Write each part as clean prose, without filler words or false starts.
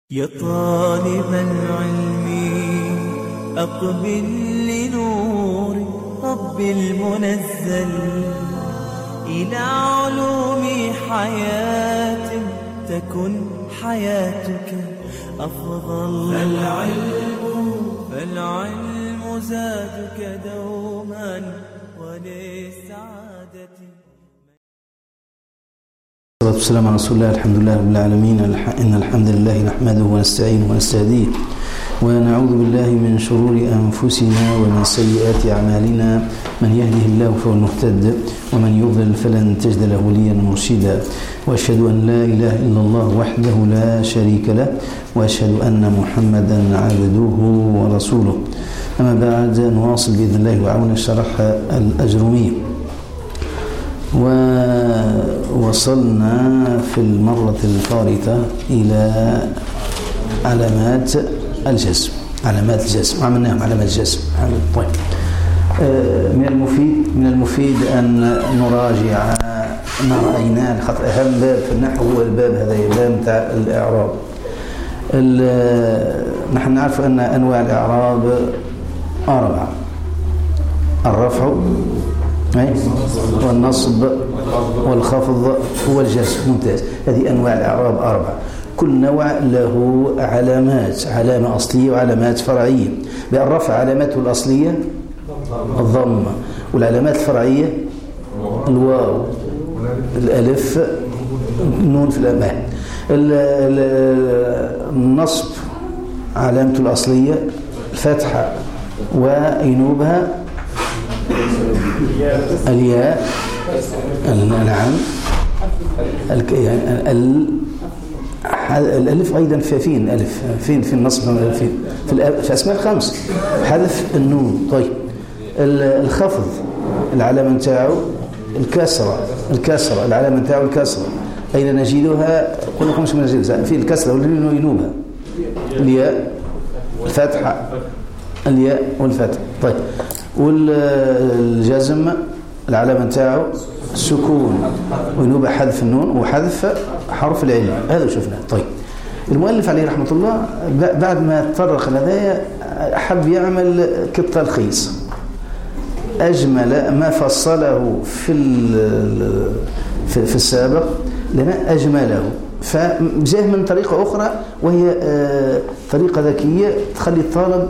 يا طالب العلم أقبل لنور رب المنزل إلى علوم حياة تكن حياتك أفضل. فالعلم زادك دوما وللسعادة. والصلاة والسلام على رسول الله. الحمد لله رب العالمين. إن الحمد لله نحمده ونستعينه ونستهديه ونعوذ بالله من شرور أنفسنا ومن سيئات أعمالنا. من يهده الله فهو المهتد ومن يضلل فلن تجد له وليا مرشدا. وأشهد أن لا إله إلا الله وحده لا شريك له وأشهد أن محمدا عبده ورسوله. أما بعد، نواصل بإذن الله وعون شرح الأجرمية، ووصلنا في المرة الفارطة إلى علامات الجزم. علامات الجزم عملناهم علامات الجزم. طيب، من المفيد أن نراجع ما رأيناه، خاطر أهم باب في النحو هو الباب هذا، الباب تاع الإعراب. نحن نعرف أن أنواع الإعراب 4: الرفع والنصب والخفض والجزم. ممتاز. هذه أنواع الإعراب 4. كل نوع له علامات، علامة أصلية وعلامات فرعية. بالرفع علامته الأصلية الضمة، والعلامات الفرعية الواو، الألف، النون في الأمام. النصب علامته الأصلية الفتحة وينوبها الياء. نعم. الألف أيضا فين ألف في النصب في أسماء الخمس حذف النون. طيب، الخفض العلامة نتاعو الكسرة العلامة نتاعو الكسرة. أين نجدها؟ قلنا لكم مش نجدها في الكسرة والينوبها الياء، الفتحة، الياء والفتح. طيب، والجزم العلامة نتاعو السكون وينوبة حذف النون وحذف حرف العلة. هذا شفناه. طيب، المؤلف عليه رحمة الله بعد ما تطرق لهذا حب يعمل كالتلخيص، أجمل ما فصله في السابق لما أجمله، فجاه من طريقة أخرى وهي طريقة ذكية تخلي الطالب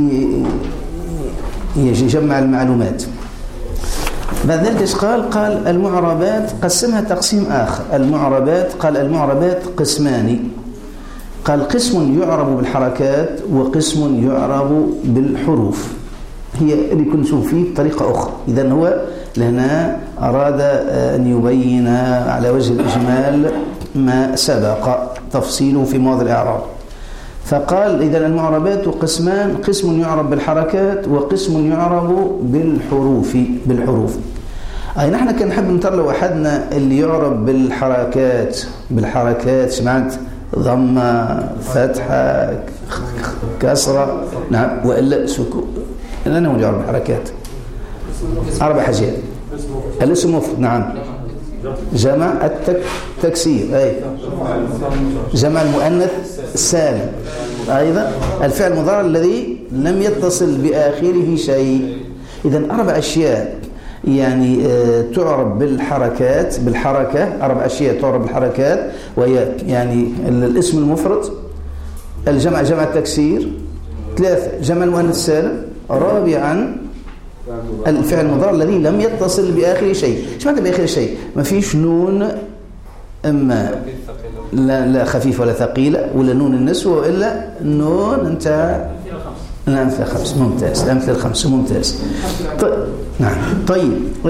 يجمع المعلومات. بعد ذلك قال المعربات قسمها تقسيم آخر. المعربات قسمان. قال قسم يعرب بالحركات وقسم يعرب بالحروف. هي اللي كنا نشوف فيه بطريقة أخرى. إذن هو لهنا أراد أن يبين على وجه الإجمال ما سبق تفصيله في مواضع الإعراب. فقال إذن المعربات قسمان: قسم يعرب بالحركات وقسم يعرب بالحروف. أي نحن كان نحب نطلع وحدنا اللي يعرب بالحركات سمعت ضمة، فتحة، كسرة، نعم، وإلا سكون. لأنه اللي يعرب بالحركات 4 حاجات. الاسم مفرد، نعم، جمع التكسير، أي جمع المؤنث السالم، أيضا الفعل المضارع الذي لم يتصل بآخره شيء. إذن 4 أشياء يعني تعرب بالحركة 4 أشياء تعرب بالحركات، وهي يعني الاسم المفرد، الجمع جمع التكسير، 3 جمع المؤنث السالم، 4 الفعل المضارع الذي لم يتصل بآخر شيء. ايش معنى بآخر شيء؟ ما فيش نون، اما لا خفيفه ولا ثقيله، ولا نون النسوه، والا النون انت الأمثلة 5. ممتاز. الأمثلة 5 ممتاز. طيب، نعم. طيب،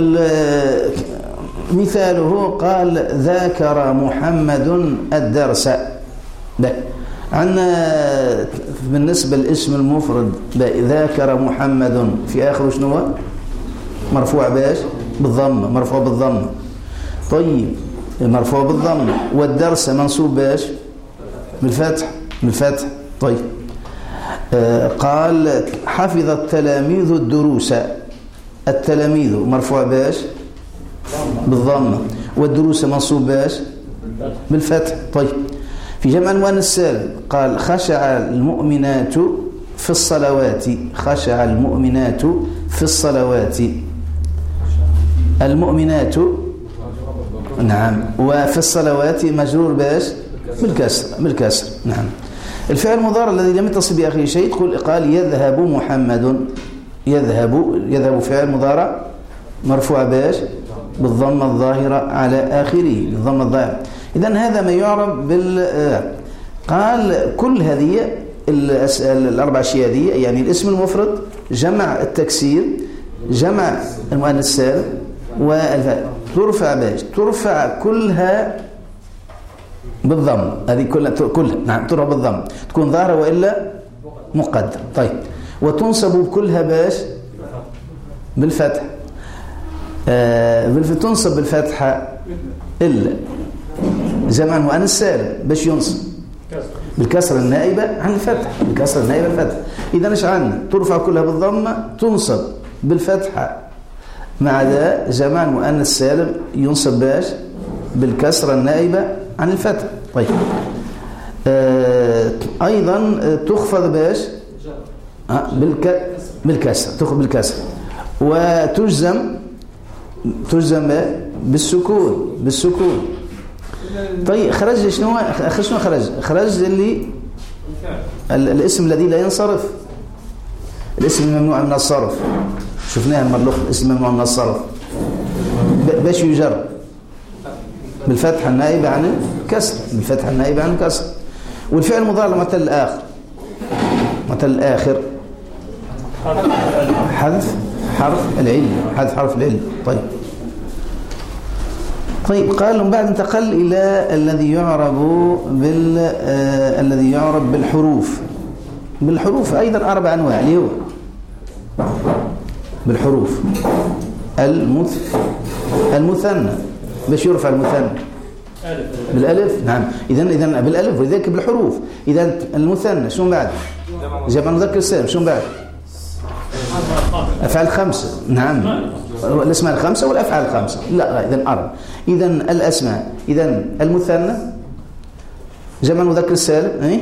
مثاله قال ذاكر محمد الدرس. عندنا بالنسبة للاسم المفرد ذاكر محمد في آخره شنو هو؟ مرفوع باش بالضمة، مرفوع بالضمة. طيب، مرفوع بالضمة. والدرس منصوب باش بالفتح. طيب، قال حفظ التلاميذ الدروس. التلاميذ مرفوع باش بالضمة، والدروس منصوب باش بالفتح. طيب، في جمع المؤنث السالم قال خشع المؤمنات في الصلوات. خشع المؤمنات في الصلوات. المؤمنات نعم، وفي الصلوات مجرور باش بالكسر نعم. الفعل المضارع الذي لم يتصل بآخره شيء قال يذهب محمد. يذهب فعل مضارع مرفوع باش بالضمة الظاهرة على آخره، بالضمة الظاهرة. إذن هذا ما يعرب قال كل هذه الأربع أشياء هذه، يعني الاسم المفرد، جمع التكسير، جمع المؤنث السالم، والفاء ترفع باش ترفع كلها بالضم. هذه كلها نعم ترفع بالضم، تكون ظاهرة وإلا مقدر. طيب وتنصب كلها باش بالفتح. تنصب بالفتحة إلا جمع المؤنث السالم باش ينصب بالكسر النائبة عن الفتح. بالكسر النائبة الفتح. إذا إيش عندنا؟ ترفع كلها بالضمة، تنصب بالفتحة، مع ذا جمع المؤنث السالم ينصب باش بالكسر النائبة عن الفتح. طيب أيضا تخفض باش بالكسر، تخفض بالكسر، وتجزم بالسكون. طيب خرج شنو خرج اللي الاسم الذي لا ينصرف، الاسم الممنوع من الصرف. شفناها المرة الأخرى، الاسم الممنوع من الصرف باش يجر بالفتحة النائبة عن الكسر. بالفتحة النائبة عن الكسر. والفعل المضارع مثل الآخر حذف حرف العلة. طيب قال من بعد انتقل إلى الذي يعرب بالحروف أيضا 4 أنواع، اللي هو بالحروف المثنى. باش يرفع المثنى بالألف نعم. إذن بالألف، ولذلك بالحروف. إذا المثنى شنو بعد؟ جمع مذكر سالم. شنو بعد؟ أفعال 5 نعم، الأسماء 5 والأفعال 5. لا إذن 4. إذن الأسماء، إذن المثنى، جمع مذكر سالم،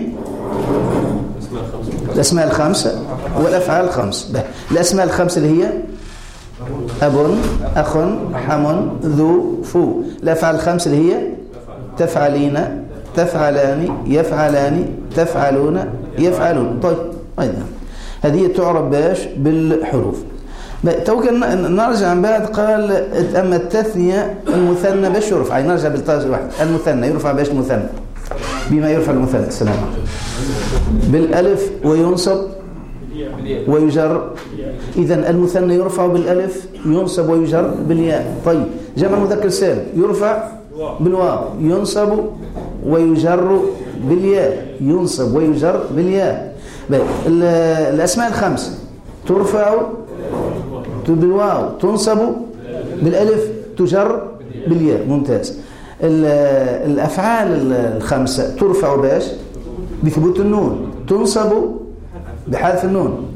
الأسماء 5 والأفعال 5. الأسماء 5 اللي هي أب، أخ، حم، ذو، فو. الأفعال 5 اللي هي تفعلين، تفعلان، يفعلان، تفعلون، يفعلون. طيب أيضا هذه تعرب باش بالحروف. توك نرجع من بعد قال أما التثنية المثنى باش يرفع. نرجع بالطاج واحد. المثنى يرفع باش المثنى بما يرفع المثنى السلام بالألف وينصب ويجر. إذن المثنى يرفع بالألف، ينصب ويجر بالياء. طيب جمع المذكر السالم يرفع بالواو، ينصب ويجر بالياء، ينصب ويجر بالياء. الأسماء 5 ترفع بالواو، تنصب بالألف، تجر بالياء. ممتاز. الأفعال 5 ترفع باش بثبوت النون، تنصب بحذف النون،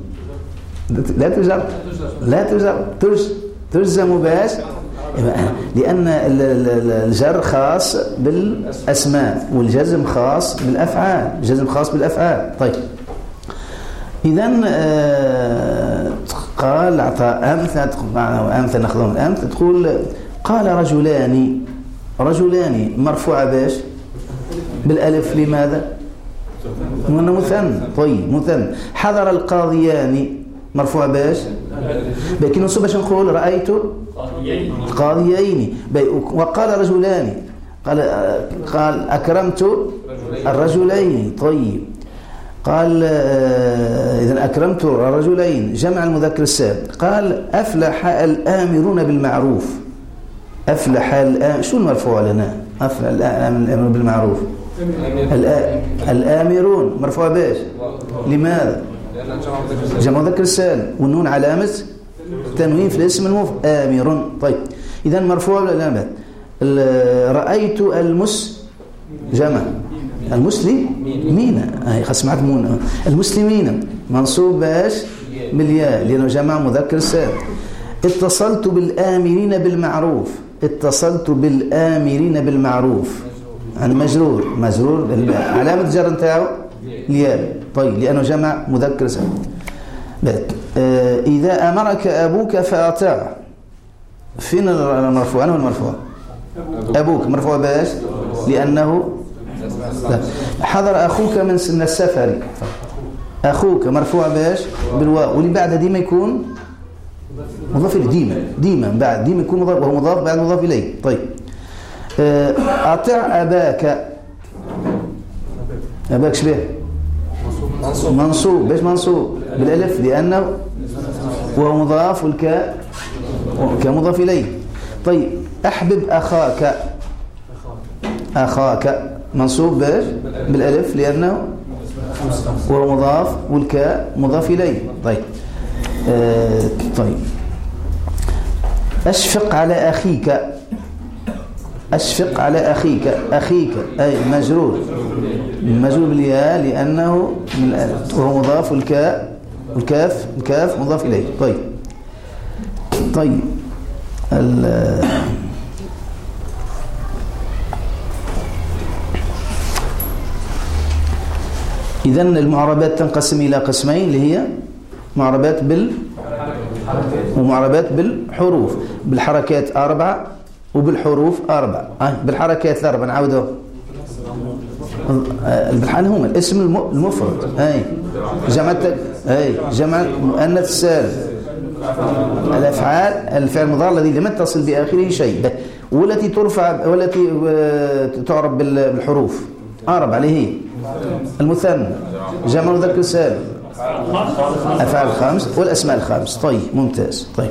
لا تجر تجزم باش، لأن الجر خاص بالأسماء والجزم خاص بالأفعال. الجزم خاص بالأفعال. طيب إذن قال أعطى أمثلة نأخذهم الأمثلة. تقول قال رجلان مرفوعة باش بالألف. لماذا؟ مثنى. طيب مثنى. حضر القاضيان مرفوعة باش، لكن نصب باش نقول رأيت القاضيين. وقال رجلان، قال أكرمت الرجلين. طيب قال إذن أكرمت الرجلين جمع المذكر السالم. قال أفلح الآمرون بالمعروف. أفلح شو المرفوع لنا؟ أفلح الآمرون بالمعروف. الآمرون مرفوع باش. لماذا؟ جمع مذكر السالم والنون علامة تنوين في الاسم المفرد آمر. طيب إذن مرفوع بالعلامات. رأيت جمع المسلمين. سمعت المسلمين منصوب باش بالياء لأنه جمع مذكر سالم. اتصلت بالآمرين بالمعروف. عن مجرور علامة الجر نتاعو الياء. طيب لأنه جمع مذكر سالم. إذا أمرك أبوك فأطع، فين المرفوع؟ أنه المرفوع أبوك مرفوع باش لأنه لا. حضر أخوك من السفر، أخوك مرفوع باش بالواو، واللي بعدها ديما يكون مضاف إليه، ديما بعد ديما يكون مضاف، وهو مضاف بعد مضاف إليه. طيب أطع أباك، أباك شبه منصوب، باش منصوب بالألف لأنه وهو مضاف، والكاء كمضاف إليه. طيب أحبب أخاك منصوب باش بالألف لأنه وهو مضاف، والكاء مضاف إليه. طيب طيب أشفق على أخيك، أخيك أي مجرور بالياء لأنه من الألف وهو مضاف، والكاف مضاف إليه. طيب إذن المعربات تنقسم إلى قسمين، اللي هي معربات ومعربات بالحروف. بالحركات 4 وبالحروف 4. بالحركات 4 نعاودوا هم الاسم المفرد، جمع مؤنث السالم، الفعل المضارع الذي لم يتصل بآخره شيء، والتي ترفع والتي تعرب بالحروف 4 اللي هي المثنى، جمع مذكر سالم، أفعال 5 والأسماء 5. طيب ممتاز. طيب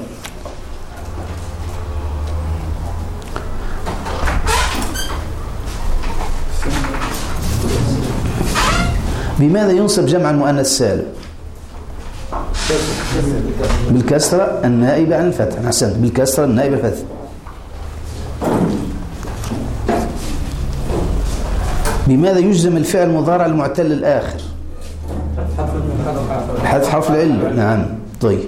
بماذا ينصب جمع المؤنث السالم؟ بالكسرة النائبة عن الفتح. أحسنت، بالكسرة النائبة عن الفتح. بماذا يجزم الفعل المضارع المعتل الآخر؟ حذف حرف العلة. نعم. طيب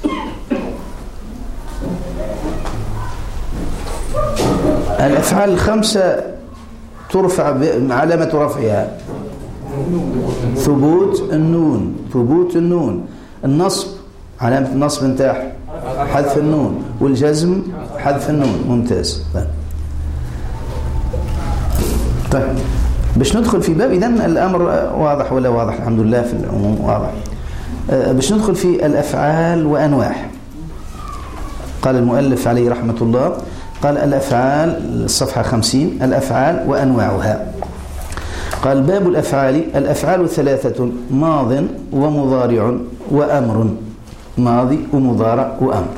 الأفعال 5 ترفع علامة رفعها ثبوت النون، النصب علامة النصب نتاعها حذف النون، والجزم حذف النون. ممتاز. طيب باش ندخل في باب، إذن الأمر واضح ولا واضح؟ الحمد لله في العموم واضح. باش ندخل في الأفعال وأنواعها. قال المؤلف عليه رحمة الله، قال الأفعال، الصفحة 50، الأفعال وأنواعها. قال باب الأفعال 3: ماض ومضارع وأمر. ماضي ومضارع وأمر.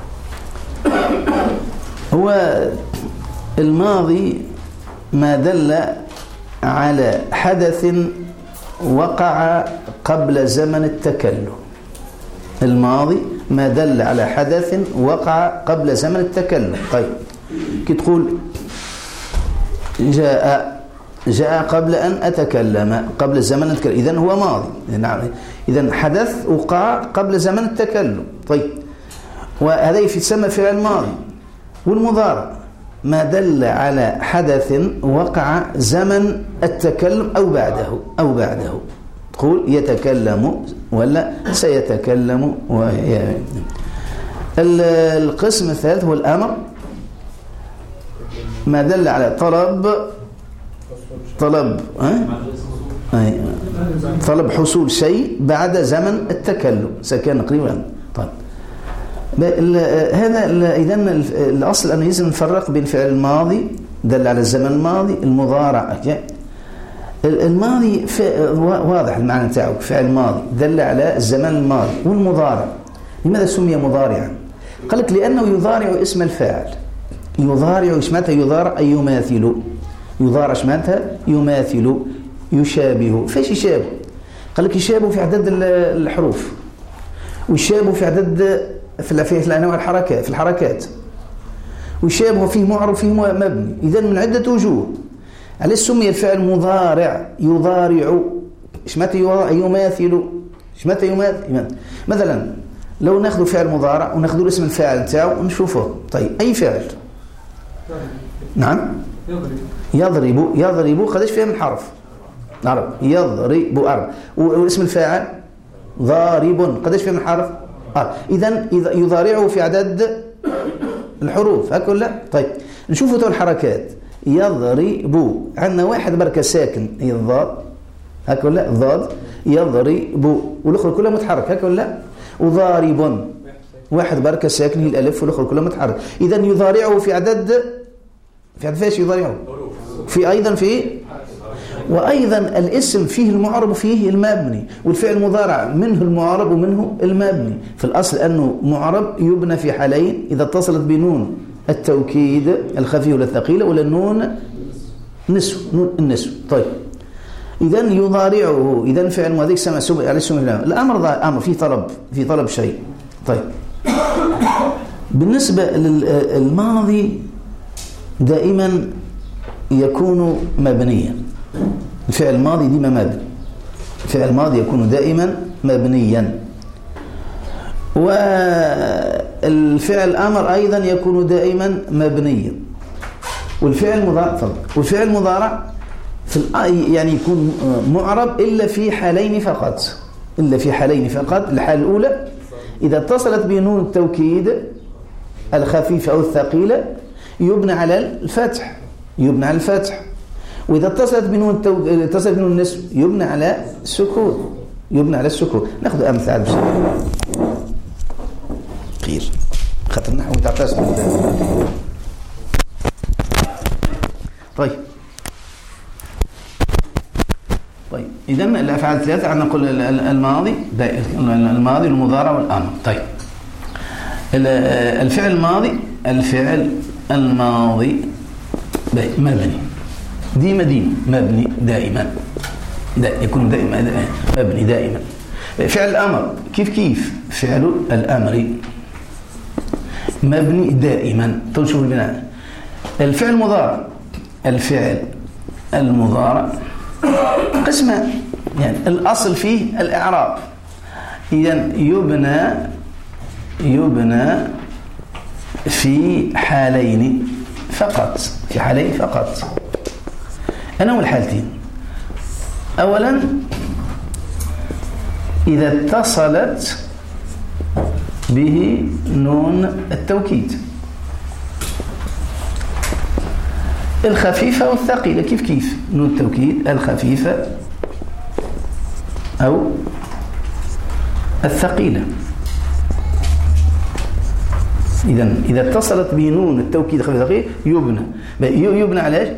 هو الماضي ما دل على حدث وقع قبل زمن التكلم. الماضي ما دل على حدث وقع قبل زمن التكلم. طيب كي تقول جاء قبل أن أتكلم، قبل زمن التكلم، إذن هو ماضي. إذن حدث وقع قبل زمن التكلم. طيب وهذا يسمى فعل ماضي. والمضارع ما دل على حدث وقع زمن التكلم أو بعده. تقول يتكلم ولا سيتكلم. القسم الثالث هو الأمر، ما دل على طلب حصول شيء بعد زمن التكلم، سكان قريبا. طيب هذا إذن الأصل أن يجب نفرق بين فعل الماضي دل على الزمن الماضي، المضارع. الماضي واضح المعنى تاعه، فعل ماضي دل على الزمن الماضي. والمضارع لماذا سمي مضارعا؟ قال لك لأنه يضارع اسم الفاعل. يضارع اسمتها يضارع أي يماثل، يضارع اسمتها يماثل، يشابه. فايش يشابه؟ قال لك يشابه في عدد الحروف، ويشابه في عدد في الأنواع الحركات، في الحركات، ويشابه فيه معرب فيه مبني. إذن من عدة وجوه. عليه سمي الفعل مضارع، يضارع اسمتها يماثل، اسمتها يماثل. مثلا لو ناخذ فعل مضارع وناخذ اسم الفاعل تاعو ونشوفه. طيب أي فعل؟ نعم يضرب قداش فيها من حرف؟ أربع. يضرب أربع. واسم الفاعل ضارب قداش فيها من حرف؟ أربع. إذن يضارعه في عدد الحروف هكذا لا؟ طيب نشوفوا تو الحركات. يضرب عندنا واحد بركة ساكن هي الضاد هكذا لا؟ الضاد. يضرب والأخرى كلها متحرك هكذا لا؟ وضارب واحد بركة ساكن هي الألف والأخرى كلها متحرك. إذن يضارعه في عدد فايش يضارعه؟ في أيضا في وأيضا الاسم فيه المعرب وفيه المبني، والفعل المضارع منه المعرب ومنه المبني. في الأصل أنه معرب يبنى في حالين: إذا اتصلت بنون التوكيد الخفي ولا الثقيلة، ولا نون النسو. طيب إذن يضارعه، إذن فعل ماضي سمع على اسم الأمر أمر في طلب شيء. طيب بالنسبة للماضي دائما يكون مبنيا. الفعل الماضي دائما مبني. الفعل الماضي يكون دائما مبنيا. والفعل الأمر أيضا يكون دائما مبنيا. والفعل المضارع يعني يكون معرب إلا في حالين فقط. الحالة الأولى إذا اتصلت بنون التوكيد الخفيفة أو الثقيلة يبنى على الفتح. وإذا اتصلت بنون النسب يبنى على السكون. ناخذ أمثال خير خاطر نحو تعطاس. طيب إذا الأفعال الثلاثة عندنا نقول الماضي والمضارع والأمر. طيب الفعل الماضي مبني مبني دائما يكون دائما مبني دائما. فعل الأمر كيف فعل الأمر مبني دائما. تنشوف البناء. الفعل المضارع قسمان، يعني الأصل فيه الإعراب. إذن يبنى في حالين فقط. أنا والحالتين. أولا إذا اتصلت به نون التوكيد الخفيفة والثقيلة. كيف نون التوكيد الخفيفة أو الثقيلة. إذا اتصلت بنون التوكيد الخفيفة والثقيلة يبنى على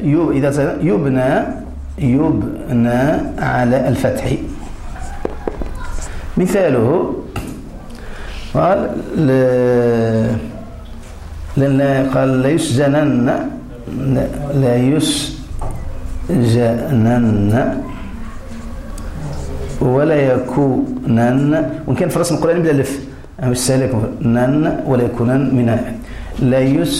يبنى على الفتح. مثاله قال لا يسجنن ولا يكونن. وإن كان في رسم القرآن بلا لف مش سهل نن ولا يكونن من لا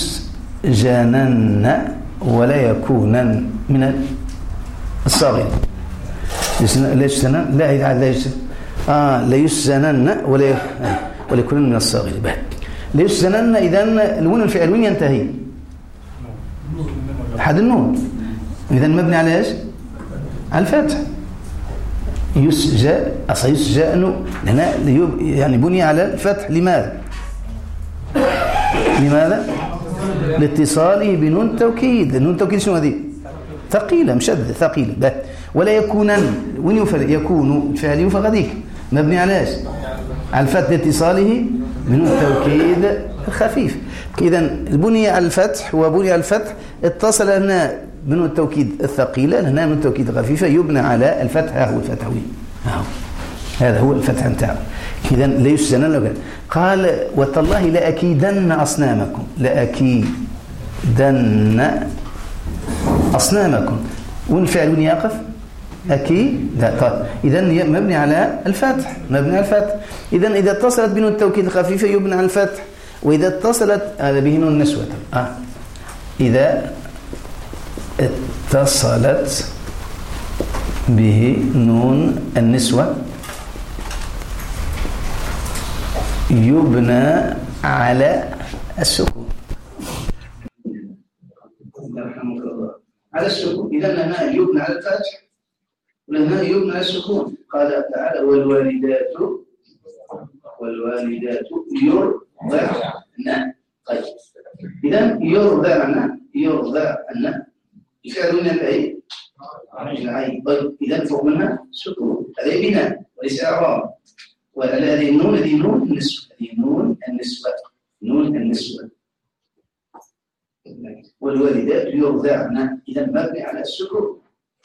يسجنن ولا يكونن من الصاغر. لا يسجنن لا يسجنن ولا يكونن من الصاغر. لا يسجنن. إذن الون الفعل وين ينتهي؟ حد النون. إذن مبني على ايش؟ على الفتح. يسجأن هنا يعني بني على الفتح. لماذا؟ لاتصاله بنون التوكيد. نون التوكيد شنو هذه؟ ثقيلة مشدة ثقيلة. ولا يكونن وين يكون الفعل يوفى غاديك مبني على ايش؟ على الفتح لاتصاله بنون التوكيد الخفيف. إذن البني على الفتح وبني على الفتح اتصل هنا بنون التوكيد الثقيلة هنا من التوكيد الخفيفة يبنى على الفتح. هو الفتحوي هذا هو الفتح نتاعو. إذن لا يسجنن. قال وتالله لأكيدن أصنامكم. والفعل وين يقف؟ أكيد. طيب إذن مبني على الفتح. إذن إذا اتصلت بنون التوكيد الخفيفة يبنى على الفتح. وإذا اتصلت هذا به نون النسوة. إذا اتصلت به نون النسوة يبنى على السكون. على السكون. إذا هنا يبنى على الفتح وهنا يبنى على السكون. قال تعالى والوالدات يرضعن. طيب إذا يرضعن الفعل هنا العين. طيب إذا فوق منها سكون، هذا بناء وليس إعراب. وهذه النون النسوة، نون النسوة. والوالدات يرضعن إذا مبني على السكون.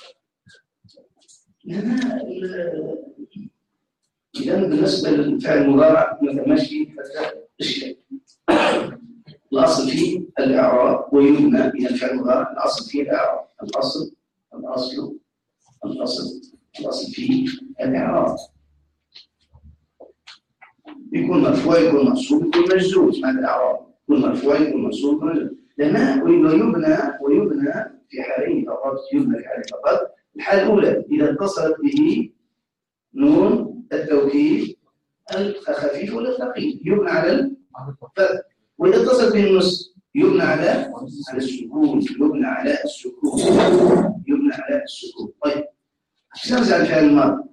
إذا بالنسبة للفعل المضارع ماشي إشكال. الأصل فيه الإعراب ويبنى. إذا الفعل المضارع الأصل فيه الإعراب. الأصل فيه الإعراب. يكون مرفوع، يكون منصوب، يكون مجزوم. هذا الإعراب يكون مرفوع، يكون منصوب، يكون مجزوم. لأن ويبنى في حالين فقط. يبنى في حالين فقط. الحالة الأولى إذا اتصلت به نون التوكيد الخفيف ولا الثقيل يبنى على الفتح. وإذا اتصلت به النص يبنى على السكون. طيب نرجع للفعل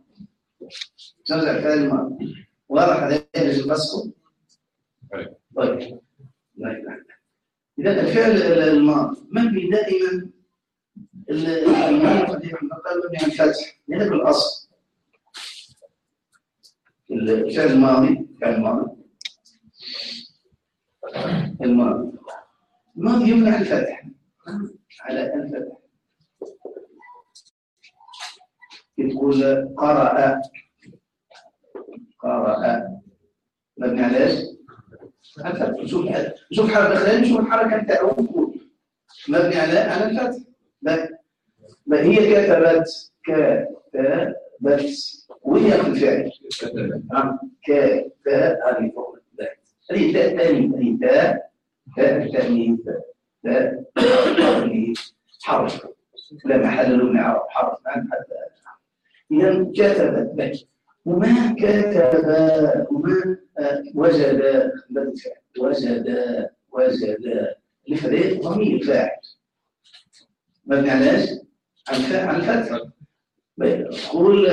الماضي. واضح هذا يجب قصه. طيب إذا الفعل الماضي مبني دائما المؤلف رحمه الله مبني على الفتح. هذا الأصل. الفعل الماضي يبنى على الفتح. يقول قرأ مبني على ايش؟ الفتح. شوف حرف الاخرين، شوف الحركه نتاعو مبني على الفتح. هي كتبت وهي في الفعل هذه فوق هذه تاء التأنيث حرف لا محل له من إعراب. حرف إذا كتبت وما كتب وما وجد لفريق ضمير فاعل مبني على ايش؟ على الفتح. قول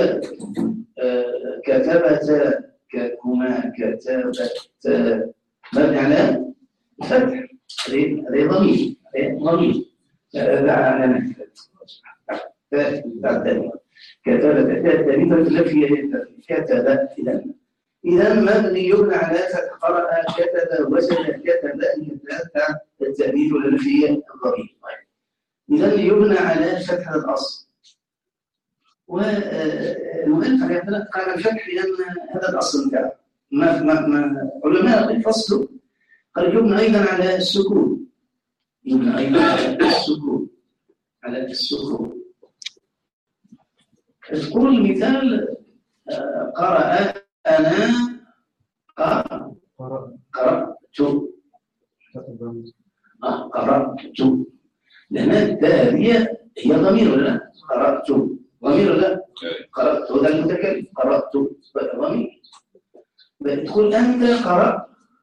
كتبت كتبما كتبت مبني على الفتح. هذه ضمير دعنا كتبت كتب. إذا مبني يبنى على فتح. قرأ كتب وجد كتب التأنيث والألفية الضمير. إذا يبنى على فتح الأصل. والمؤلف قال الفتح لأن هذا الأصل بتاعه. علماء الفصل قال يبنى أيضا على السكون. على السكون. اذكر المثال قرأ أنا قرأت لأن التاء هي ضمير ولا لا؟ قرأت ضمير ولا لا؟ قرأت هذا المتكلم. قرأت ضمير. تقول أنت قرأت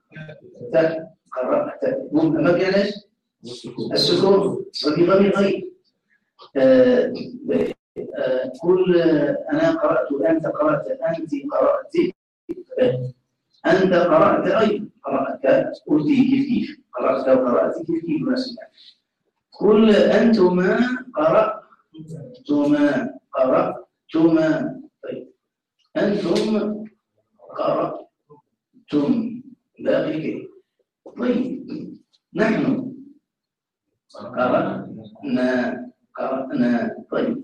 ما بين ايش؟ السكون. صدي ضمير غير. قل أنا قرأت، أنت قرأت، أنت قرأت، أنت قرأت أيضا. قرأت قلتي كيف قرأت وقرأت كيف مناسبة. قل أنتما قرأتما. طيب أنتم قرأتم باقي كيف. طيب نحن قرأنا. طيب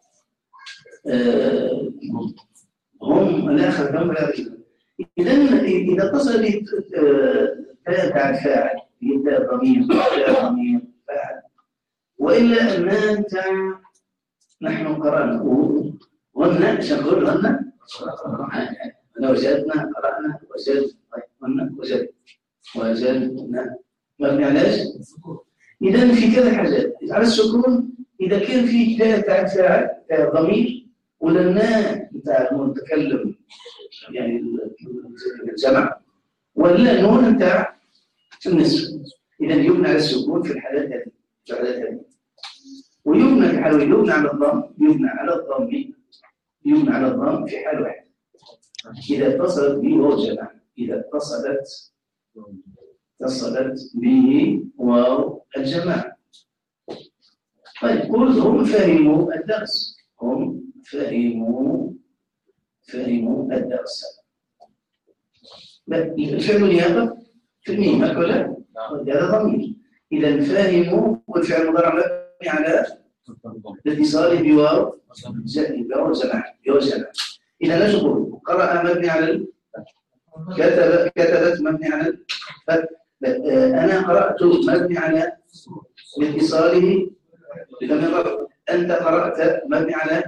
هم الآخر كم غير. إذا اتصل بتاء الفاعل يبدأ ضمير فاعل. وإلا أنت نحن قرأنا وهن شنقول هن وجدنا قرأنا وجدنا مبني على ايش؟ إذا في كذا حاجات على السكون. إذا كان في تاء فاعل ضمير ولا الناء بتاع المتكلم يعني الجمع ولا نون بتاع النسب. إذا يبنى على السكون في الحالات هذه. ويبنى في حال يبنى على الضم، يبنى على الضم في حال واحد إذا اتصلت به واو الجماعة، إذا اتصلت به واو الجماعة. طيب قل هم فهموا الدرس، هم فهموا الدرس. الفعل يقف في الميم هكذا، هذا ضمير. إذا فهموا والفعل المضارع مبني على الاتصال بواو الجماعة. إذا نقول قرأ مبني على كتبت مبني على أنا قرأت مبني على اتصاله بضمير. أنت قرأت مبني على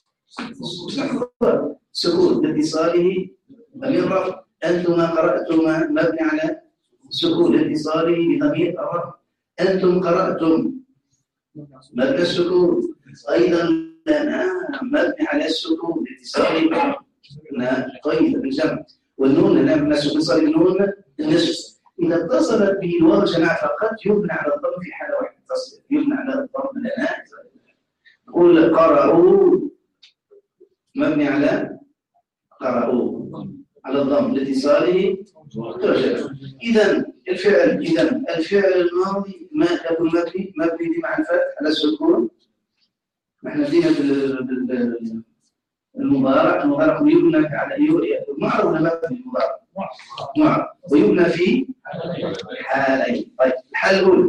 سكون لاتصاله ضمير الرفع. أنتما قرأتما مبني على سكون لاتصاله بضمير الرفع. أنتم قرأتم مبني السكون أيضا لنا مبني على السكون لاتصاله طيب بالجمع. والنون لنا من السكون اتصال النون النسب. إذا اتصلت به الواو الجماعة فقط يبنى على الضم في حالة واحدة، يبنى على الضم لنا. قل قرأوا مبني على قرأوا على الضم لاتصاله توجه. إذا الفعل الماضي ما يكون مبني مع الفتح على السكون. نحن بدينا المضارع يبنى على معرض مبني المضارع معرض ويبنى في حالين. طيب الحالة الأولى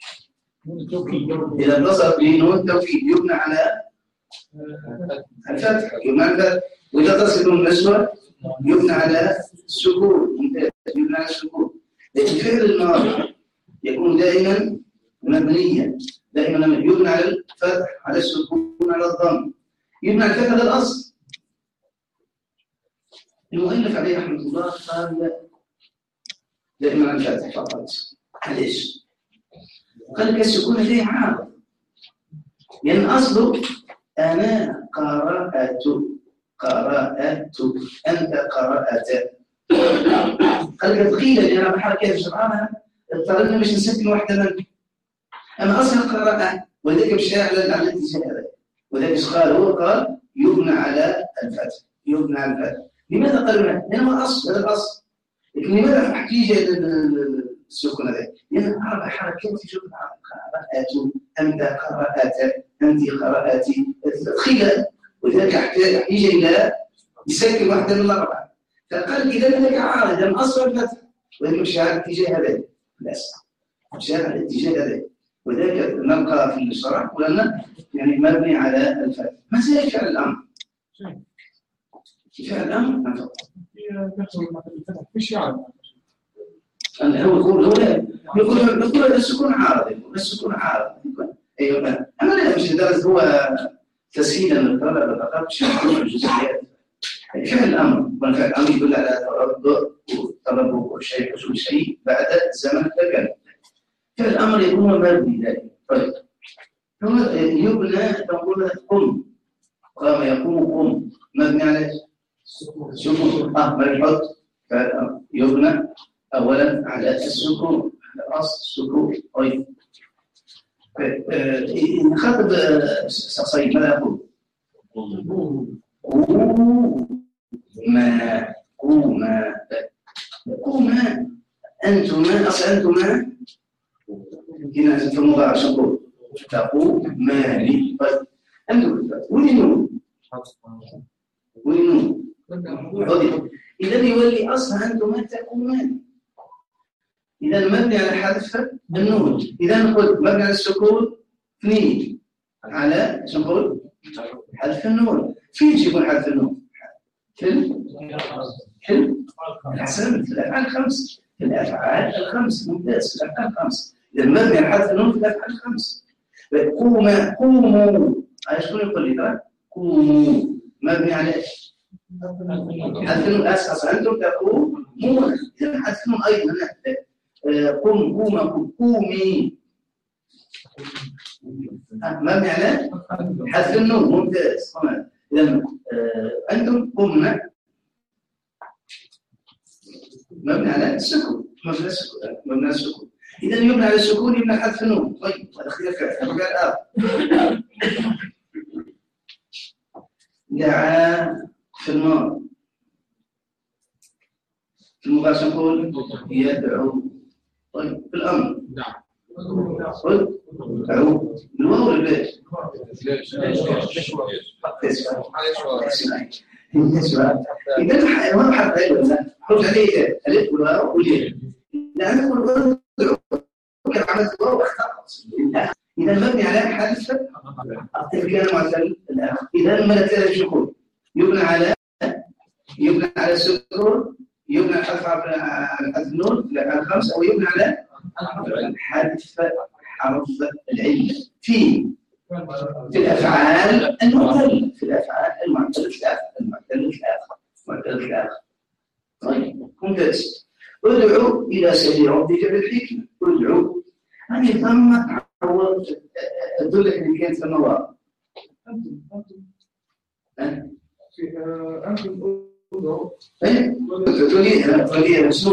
إذا اتصل به نون التوكيد يبنى على الفتح، وإذا اتصل به النسوة يبنى على السكون. يبنى على السكون. لكن الفعل الماضي يكون دائما مبنيا، دائما يبنى على الفتح على السكون على الضم. يبنى على الفتح على الأصل. المؤلف عليه رحمة الله قال دائما على الفتح فقط. ليش؟ قال لك السكون لديه عارض، لأن أصله أنا قرأت، أنت قرأت. قال لك ثقيلة لأن أنا بحركة جمعانها اضطرينا مش نسكن واحدة منك. أما أصل قرأ وذلك مش على الاتجاه هذا، وذلك قال يبنى على الفتح، يبنى على الفتح. لماذا قالوا لأنه أصل، هذا الأصل. لكن لماذا احتيج السكون هذا؟ لأن العرب حركات في قرأت، أنت قرأت، أنت قرأتي ثقيلة، وذلك احتيج إلى يسكن واحدة من الأربعة. فقال إذا لك عارض لم أصل الفتح، وذلك مش على الاتجاه هذا، لا مش على الاتجاه هذا. وذلك نلقى في الشرح قلنا يعني مبني على الفتح. ما زال فعل الأمر. فعل الأمر مش يعني هو يقول السكون عارض، السكون عارض. ايوه اما لا مش درس هو تسهيلا للطلبه فقط، مش الجزئيات. فعل الامر، والفعل الامر يدل على تربط الشيء حصول شيء بعد زمن التكلم. فعل الامر يكون مبني ذلك. طيب هو يبنى تقول قم، قام يقوم قم، مبني على سكون. ما يحط فعل يبنى أولاً على السكون، على أصل السكون. طيب نخاطب شخصين ماذا يقول؟ قوما أنتما. أصل أنتما هنا في المضارع شو نقول؟ تقومان. طيب أنتم وين نون؟ إذا يولي أصل أنتما تقومان. إذا مبني على حذف النون. إذا نقول مبني على السكون اثنين على شو نقول؟ حذف النون. فين يجيبون حذف النون؟ أحسنت، في الأفعال الخمس. في الأفعال الخمس ممتاز، في الأفعال الخمس. إذا مبني على حذف النون في الأفعال الخمس. قوموا شكون يقول لي قوموا مبني على حذف النون. أصلا أنتم تقومون. إذا حذف النون أيضا قومي مبني على حذف النون. ممتاز. إذا أنتم قمنا مبني على السكون، مبني على السكون. إذا يبنى على السكون يبنى على حذف النون. طيب هذا خلاف الآخر. دعا في النار في المضارع نقول يدعو. طيب في الأمر قل دعو بالواو ولا باش؟ إذا ما حرف علة حرف عليه ألف والواو والياء. لأن نقول دعو كان عملت واو أخطأت. إذا مبني على حذف التكبير المعتل الآخر. إذا ملك ثلاث شكون يبنى على السكون، يبنى على حذف النون على الخمس، أو يبنى على حذف حرف العلة في الأفعال المعتلة، في الأفعال المعتلة الآخر. طيب ممتاز. ادعو إلى سبيل ربك بالحكمة. ادعو هذه ثم تدل اللي كانت في النظام. أنتم تولي شنو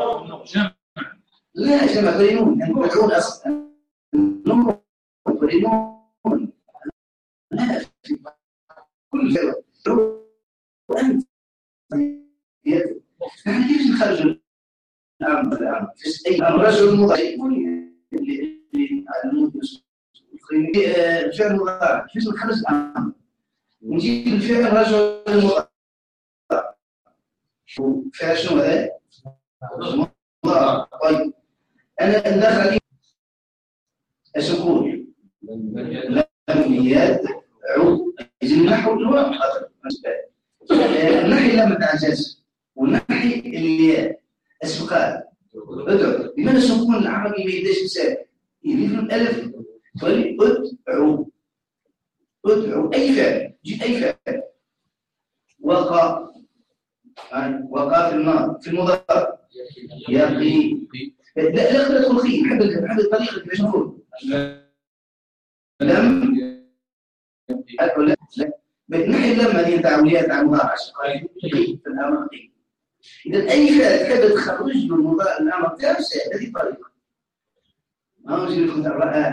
لا جمع تولينون يعني تدعون أصلا تولينون لا كل جمع وأنت نحن كيف نخرج الأمر أي رجل مضايق الفعل المضارع كيف نخرج الأمر نجيب الفعل رجل المضارع فعل شنو هذا؟ مضارع. طيب أنا ندخل السكون لم يدعو يجي النحو الواو النحي لما تعجز والنحي اللي السؤال ادعو. لماذا السكون العربي ما يداش بساكن؟ يضيف الألف تولي ادعو أي فعل جيب أي فعل. وقع في الماضي في المضارع يقي. لا خلينا ندخل خي نحب الطريقة كيفاش نقول لم لا نحي لما هي تعويات تاع المضارع في الأمر. إذا أي فعل تحب تخرج له المضارع الأمر تاعو هذه الطريقة. ما نجي نقول رأى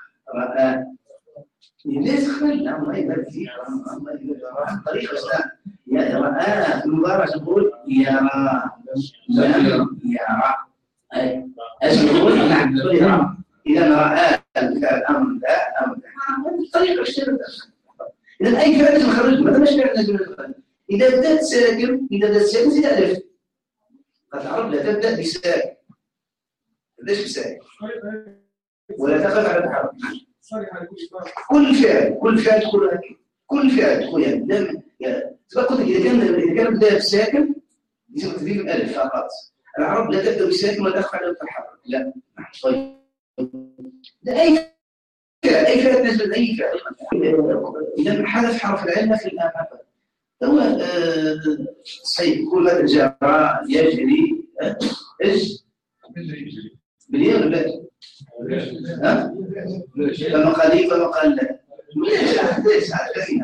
ليش خلي الله يبارك فيك الله يبارك طريقة إسلام يا رأى في المضارع نقول يرى لم يرى أي ايش نقول؟ نعم نقول يرى. إذا رأى الأمر ده أمر هذه الطريقة اشتغلت. إذا أي فعل نخرج مثلا مش فعل نخرج إذا بدأت ساكن زيد ألف. العرب لا تبدأ بساكن ليش بساكن ولا تقف على الحرف. كل فعل تقول يعني لم تبقى قلت إذا كان بدأ بساكن يجب تضيف الألف فقط. العرب لا تبدأ بساكن ولا تقف على الحرف لا. طيب أي فعل نزل أي فعل إذا حذف حرف العلة في الآخر هو صحيح يقول مثلا جرى يجري بالياء ولا لا؟ ها؟ فما قال فما قال لا. ليش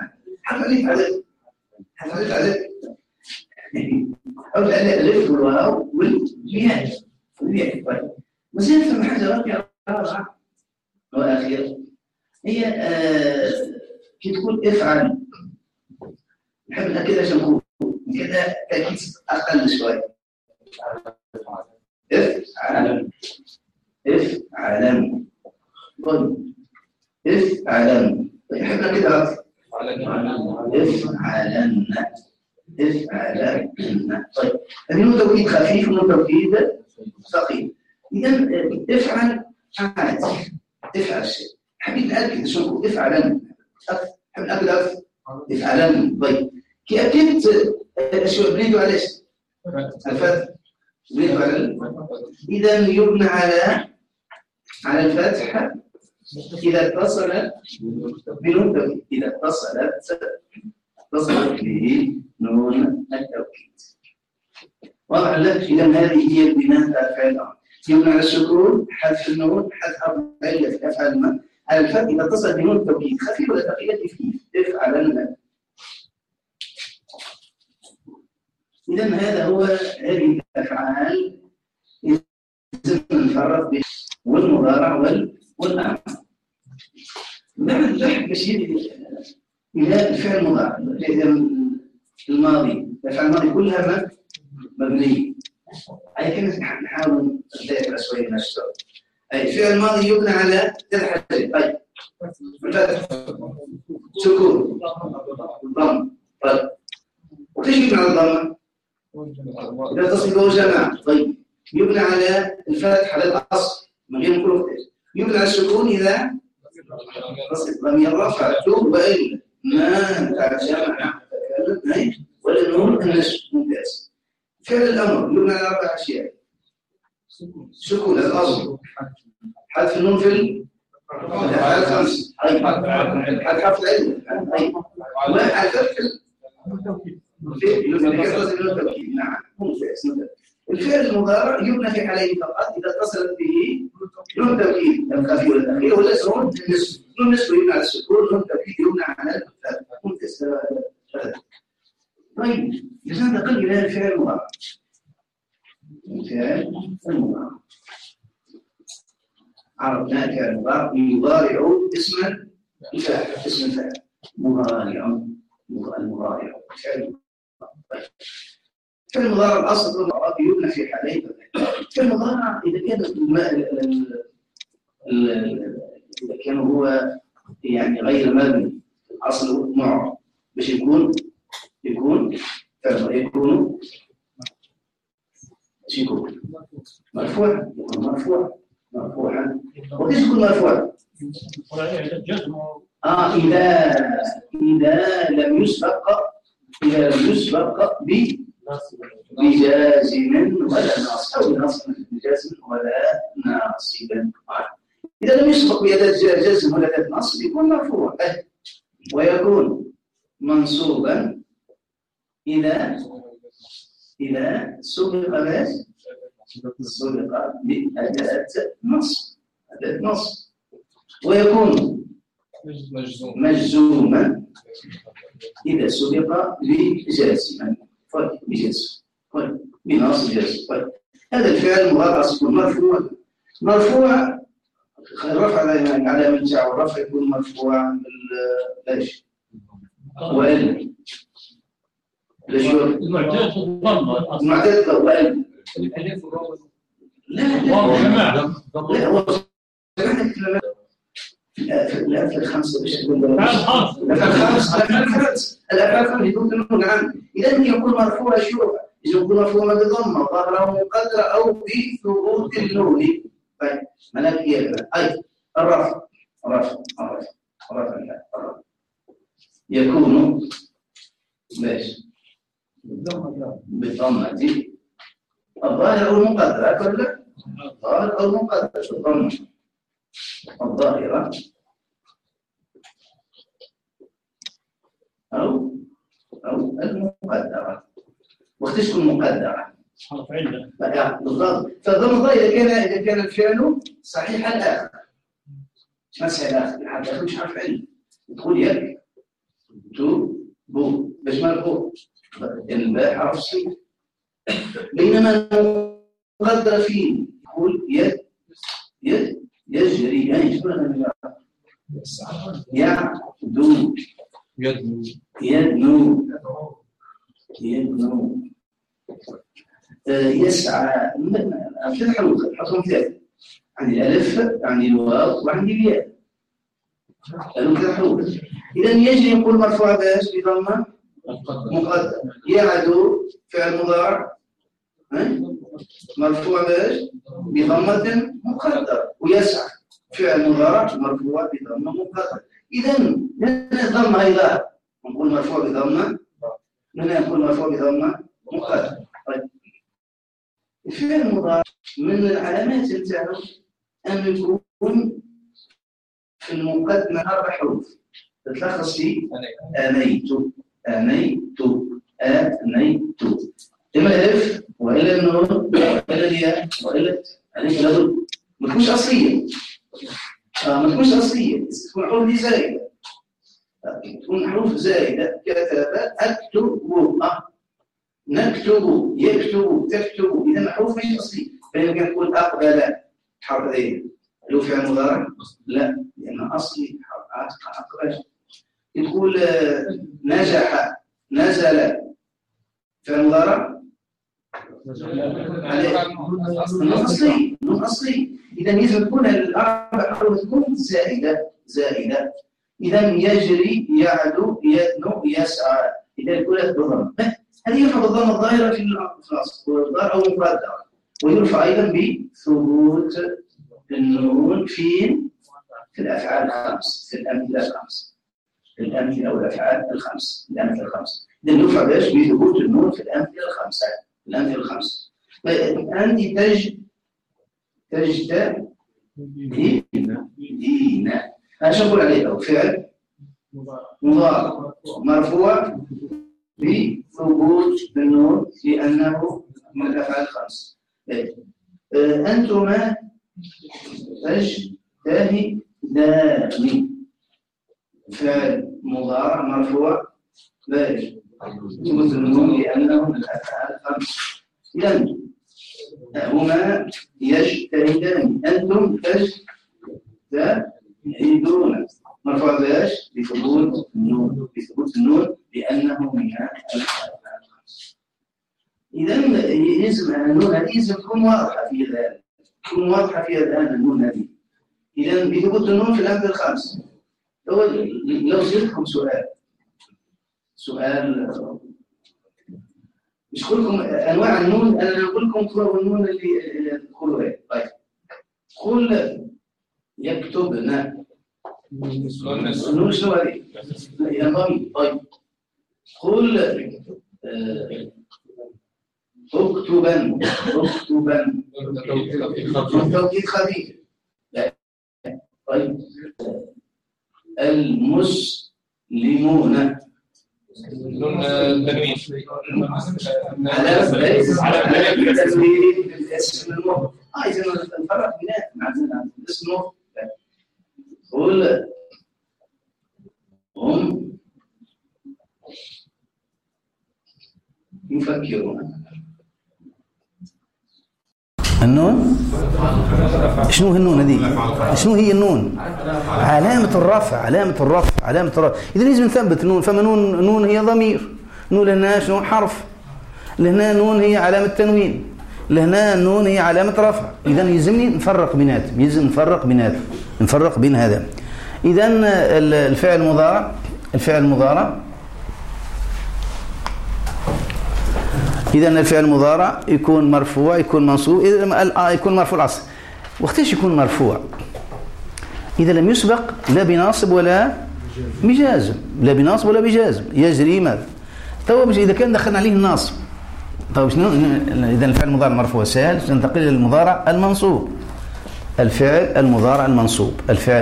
حفظت على أو الألف والواو والياء. طيب مازال ثم حاجة رابعة وأخيرة هي كي تقول افعل. نحب كذا عشان نقول كذا تأكيد أقل شوي. افعل طيب افعلن نحب كذا افعلن. طيب النون توكيد خفيف ونون توكيد ثقيل. إذا افعل عادي افعل شيء. حبيت نأكد شو نقول افعلن حب نأكد افعلن. طيب كي أكدت شو بنيتوا على ايش؟ الفتح بنيتوا على إذا يبنى على الفتح إذا اتصلت بنون التوكيد. إذا اتصلت به نون التوكيد. واضح لك؟ إذا هذه هي البناء تاع فعل الأمر. يبنى على السكون حذف النون حذف حرف العلة في أفعال ما على الفتح إذا اتصل بنون التوكيد خفيف ولا ثقيلة كيف افعلن. إذا هذا هو هذه الأفعال يلزم نفرق المضارع والأمر. بعد البحث بشير إلى الفعل المضارع الماضي. الأفعال الماضي كلها مبنية. أي كلمة نحاول نذاكر شوية من الشغل. أي الفعل الماضي يبنى على ثلاث حاجات. أي الفتح، سكون، ضم. طيب وكيف يبنى على الضمة؟ إذا تصل جماعة. طيب يبنى على الفتح على الأصل من غير مكروه. يبنى على السكون إذا ضمير الرفع تو وإلا ما جمع ولا نون النسب. ممتاز. فعل الأمر يبنى على 4 أشياء. سكون الأصل، حذف النون في الأفعال 5، حذف حرف العلة، وحذف التوكيد. نعم ممتاز. الفعل المضارع يبنى في حالين فقط إذا اتصلت به نون التوكيد الخفي والأخير ولا نون النسب. نون النسب يبنى على السكون، نون التوكيد يبنى على الفتح. ممتاز. طيب ننتقل إلى الفعل المضارع. الفعل المضارع عرفنا الفعل المضارع يضارع اسما الفاعل. اسم الفاعل مضارع. المضارع فعل المضارع الأصل يبنى في حالين. فعل المضارع إذا كان هو يعني غير مبني أصله معرب باش يكون مرفوع. مرفوعا. وكيف يكون مرفوع؟ إذا لم يسبق بجازم ولا ناصب أو ناصب بجازم ولا ناصب. إذا لم يسبق بأداة جزم ولا أداة نصب يكون مرفوع. ويكون منصوبا إذا سبق بأداة نصب. ويكون مجزوما إذا سبق بجازم بنصب جازم. هذا الفعل المضارع يكون مرفوع. الرفع على من جاء والرفع يكون مرفوعا بالايش؟ وإلا المعتاد الضمه. المعتاد وإلا لا هو الأفعال الخمسة باش تقول الأفعال الخمسة يكون نعم. إذا يكون مرفوع شو؟ يكون مرفوع بضمة ظاهرة مقدرة أو بثبوت النون. طيب ملكية أي الرفع يكون باش بالضمة الظاهرة أو المقدرة كلها الظاهر أو المقدرة. الضمة الظاهرة أو المقدرة. وقت تكون مقدرة حرف علة. بالضبط. فالضمة إذا كان الفعل صحيح الآخر. ما صحيح الآخر حتى مش حرف علة. تقول يك تو بو باش مرفوع الباء حرف صحيح. بينما المقدرة فيه يقول يجري يعني شكون يدنو يسعى. ثلاث حروف حطهم ثلاثة. عندي الألف عندي الواو وعندي الياء. ثلاث حروف. إذا يجري يقول مرفوع باش بضمة مقدر. يعدو فعل مضارع مرفوع باش بضمة مقدرة. ويسعى فعل مضارع مرفوع بضمة مقدرة. إذا من الضمة أيضا نقول مرفوع بضمة نقول مرفوع بضمة مقدرة. طيب الفعل المضارع من العلامات نتاعو أن يكون في المقدمة 4 حروف تتلخص في آنيت. إما الألف وإلا النون وإلا الياء وإلا الألف لابد ما تكونش أصلية. ما تكونش أصلية تكون حروف زائدة. تكون حروف زائدة كتب أكتب نكتب يكتب تكتب. إذا حروف مش أصلية. فإذا كان تقول أقبل حرف ذين له فعل مضارع؟ لا، لأن أصلي أخرج. تقول نجح، نزل، فعل مضارع؟ نون أصلي. إذا يجب تكون الأربع حروف تكون زائدة. إذا يجري، يعدو، يدنو، يسعى. إذا الأولى بالضم. هذه يرفع بالضم الظاهرة في الأصل والإضمار أو المفردة، ويرفع أيضا بثبوت النون في الأفعال الخمس، في الأمثلة الخمس، الأمثلة أو الأفعال الخمس، الأمثلة الخمس. إذا يرفع باش بثبوت النون في الأمثلة الخمسة، الأمثلة الخمس. أنت تجتهدين. ايش نقول عليه؟ فعل مضارع مرفوع بثبوت النون لأنه من الأفعال الخمس. أنتما تجتهدان، فعل مضارع مرفوع بثبوت النون لأنه من الأفعال الخمس. إذا هما يجتهدان، أنتم تجتهدون، مرفوع باش بثبوت النون، لأنه من الأفعال الخمس. إذا يلزم النون هذه لازم تكون واضحة في ذلك، تكون واضحة في الآن النون هذه. إذا بثبوت النون في الأمثلة الخمس. لو سألتكم سؤال مش كلكم أنواع النون، أنا نقول لكم كل النون اللي تقولوا إيه. طيب قل يكتبنا، النون شنو هذه؟ إذا ضمير. طيب قل اكتبا، توكيد خفيف. طيب المسلمون، التنوين على التنوين الاسم المفرد. إذا نفرق بين الاسم المفرد. قل هم يفكرون. النون شنو هي النون هذه؟ شنو هي النون؟ علامة الرفع. إذا لازم نثبت النون. فما نون هي ضمير، نون لهنا شنو حرف، لهنا نون هي علامة تنوين، لهنا نون هي علامة رفع. إذا يلزمني نفرق بين هذا. إذا الفعل المضارع يكون مرفوع، يكون منصوب، يكون مرفوع الأصل. وقتاش يكون مرفوع؟ إذا لم يسبق لا بناصب ولا بجازم، يجري ماذا؟ طيب إذا كان دخلنا عليه الناصب، طيب شنو؟ إذا الفعل المضارع مرفوع سهل، ننتقل إلى المضارع المنصوب. الفعل المضارع المنصوب.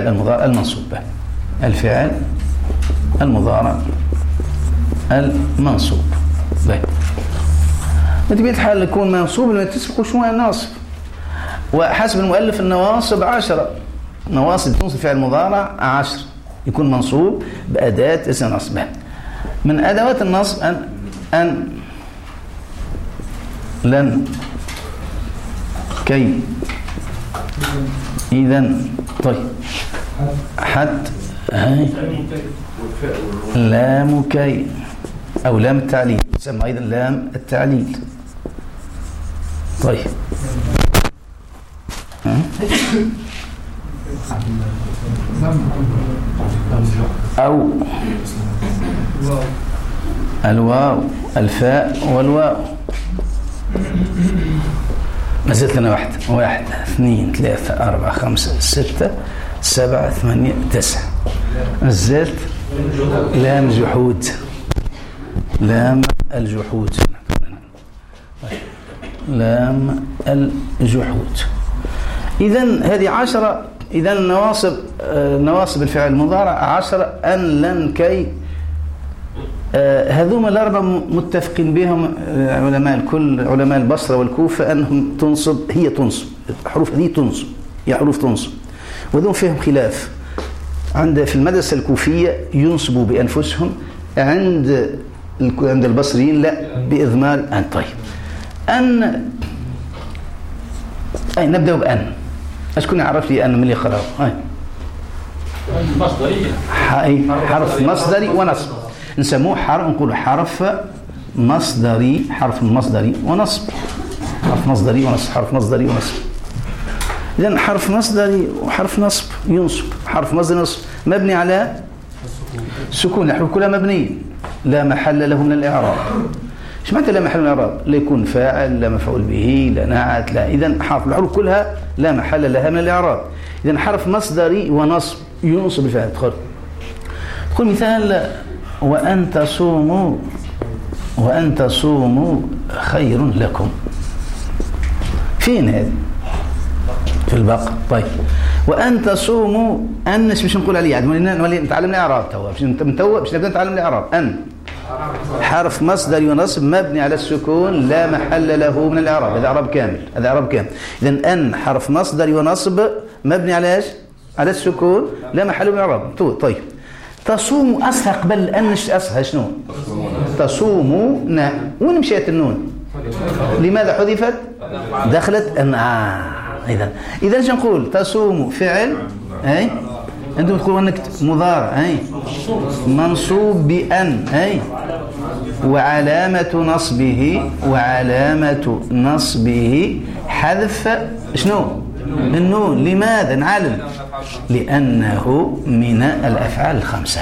بطبيعة الحال يكون منصوب لما تسبق شنو الناصب. وحسب المؤلف النواصب 10 نواصب تنصب فعل المضارع 10، يكون منصوب بأداة اسم النصب. من أدوات النصب أن لن كي إذن. طيب حتى لام كي أو لام التعليل، تسمى أيضا لام التعليل. طيب أو الواو، الفاء والواو. نزلت لنا 1 2 3 4 5 6 7 8 9. نزلت لام الجحود، لام الجحود. إذن هذه 10. إذن نواصب الفعل المضارع 10. أن لن كي. هذوما الأربعة متفقين بهم علماء الكل، علماء البصرة والكوفة، أنهم هي تنصب. الحروف هذه تنصب، هي حروف تنصب. وذوم فيهم خلاف. في المدرسة الكوفية ينصبوا بأنفسهم، عند البصريين لا، بإضمار أن. طيب نبدأ بأن. شكون يعرف لي أن من اللي يقرأه؟ المصدرية. حرف مصدري ونصب، نسموه نقول حرف مصدري، حرف مصدري ونصب، حرف مصدري ونصب، حرف مصدري ونصب. إذن حرف مصدري وحرف نصب ينصب، حرف مصدري نصب مبني على سكون، الحروف كلها مبنية لا محل له من الإعراب. ايش معنى لا محل من الإعراب؟ لا يكون فاعل، لا مفعول به، لا نعت، لا. إذن حرف الحروف كلها لا محل لها من الإعراب. إذن حرف مصدري ونصب ينصب الفاعل. تقول مثال وأن تصوموا خير لكم. فين هذه؟ في البقرة. طيب وأن تصوموا، أن مش نقول عليه عاد ولي نتعلم الإعراب توا، باش نبدا نتعلم الإعراب. أن حرف مصدر ونصب مبني على السكون لا محل له من الإعراب، هذا إعراب كامل، هذا إعراب كامل. إذن أن حرف مصدر ونصب مبني على ايش؟ على السكون لا محل من الإعراب. طيب تصوم أصلها قبل أن أصلها شنو؟ تصومون. وين مشيت النون؟ لماذا حذفت؟ دخلت أن. إذا ايش نقول؟ تصوم فعل، أي أنتم تقولوا أنك مضارع، أي منصوب بأن، أي وعلامة نصبه حذف شنو؟ النون. لماذا؟ نعلم لأنه من الأفعال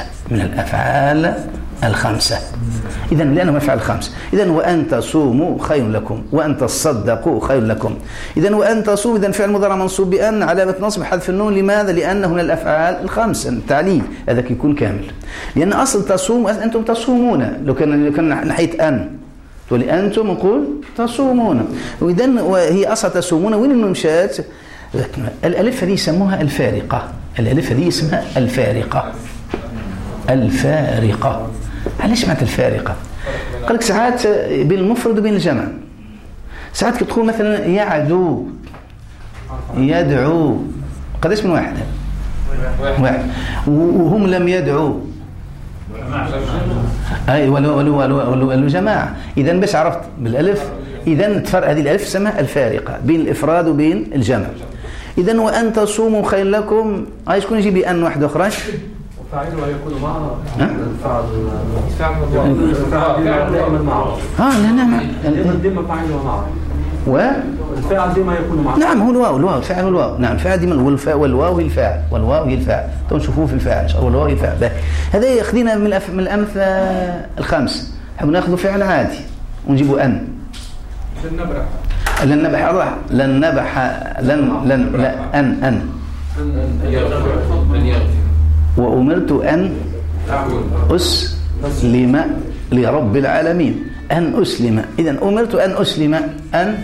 الخمسة، إذن لأنه من الأفعال الخمسة. إذن وأن تصوموا خير لكم، وأن تصدقوا خير لكم. إذن وأن تصوموا إذن فعل مضارع منصوب بأن علامة نصب حذف النون. لماذا؟ لأنه من الأفعال الخمسة. التعليل هذا يكون كامل، لأن أصل تصوم أنتم تصومون. لو كان نحيت أن تقولي أنتم نقول تصومون. وإذن وهي أصل تصومون. وين النون مشات؟ الألف هذه يسموها الفارقة. الألف هذه اسمها الفارقة. علاش معناتها الفارقة؟ قال لك ساعات بين المفرد وبين الجمع. ساعات تقول مثلا يعدو، يدعو، قداش من واحد؟ وهم لم يدعوا، أي ولو جماعة. إذا باش عرفت بالألف، إذا هذه الألف اسمها الفارقة بين الإفراد وبين الجمع. إذا وأن تصوموا خير لكم، هاي شكون يجي بأن واحد أخرى؟ فاعل ويكون معه الفاعل دائما معه. دائما فاعل ومعه. والفاعل دائما يكون معه. نعم هو الواو الفاعل والواو. نعم الفاعل دائما والواو هي الفاعل، والواو هي الفاعل. تنشوفوه في الفاعل، والواو هي الفاعل. هذا ياخذنا من الأمثلة الخمس. نحب ناخذ فعل عادي ونجيبوا أن. لن نبح أن وأمرت أن أسلم لرب العالمين. أن أسلم. إذن أمرت أن أسلم. أن